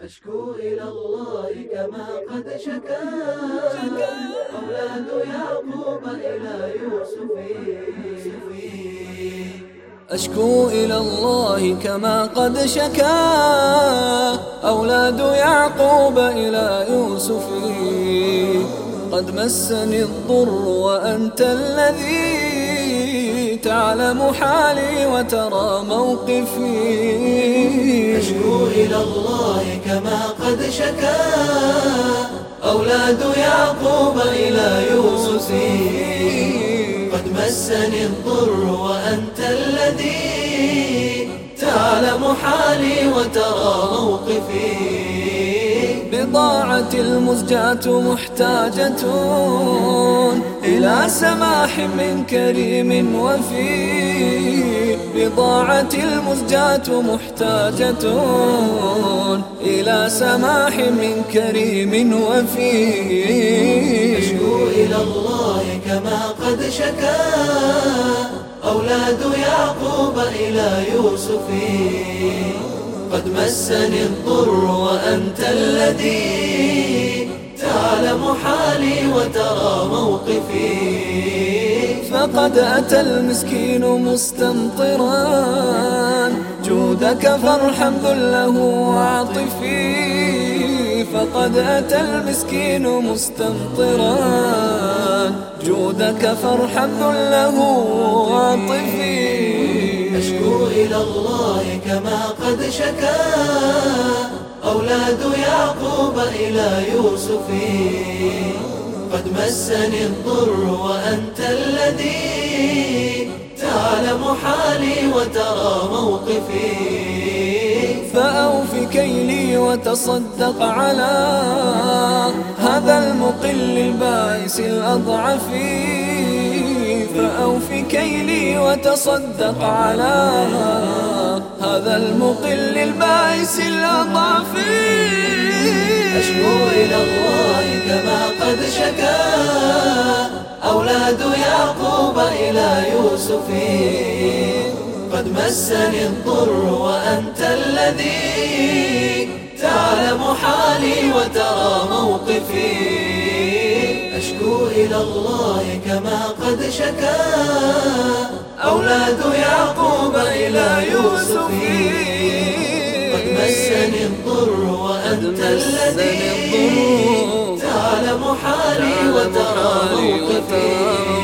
أشكو إلى الله كما قد شكا أولاد يعقوب إلى يوسف. أشكو إلى الله كما قد شكا أولاد يعقوب إلى يوسف. قد مسني الضر وأنت الذي تعلم حالي وترى موقفي. أشكو إلى الله كما قد شكا أولاد يعقوب إلى يوسف. قد مسني الضر وأنت الذي تعلم حالي وترى موقفي. بضاعتي المزجاة محتاجة إلى سماح من كريم وفي. بضاعتي المزجاة محتاجة إلى سماح من كريم وفي. أشكو إلى الله كما قد شكا أولاد يعقوب إلى يوسف. قد مسني الضر وأنت الذي تعلم حالي وترى موقفي. فقد أتى المسكين مستمطرا جودك فارحم ذله وعاطفي. فقد أتى المسكين مستمطرا جودك فارحم ذله وعاطفي. أشكو إلى الله كما قد شكا أولاد يعقوب إلى يوسف. قد مسني الضر وأنت الذي تعلم حالي وترى موقفي. فأوف كيلي وتصدق على هذا المقل البائس الأضعف. فأوف كيلي وتصدق على هذا المقل البائس الأضعف. أشكو إلى الله كما قد شكا أولاد يعقوب إلى يوسف. قد مسني الضر وأنت الذي تعلم حالي وترى موقفي. أشكو إلى الله كما قد شكا أولاد يعقوب إلى يوسف. قد مسني الضر وأنت الذي تعلم حالي وترى موقفي.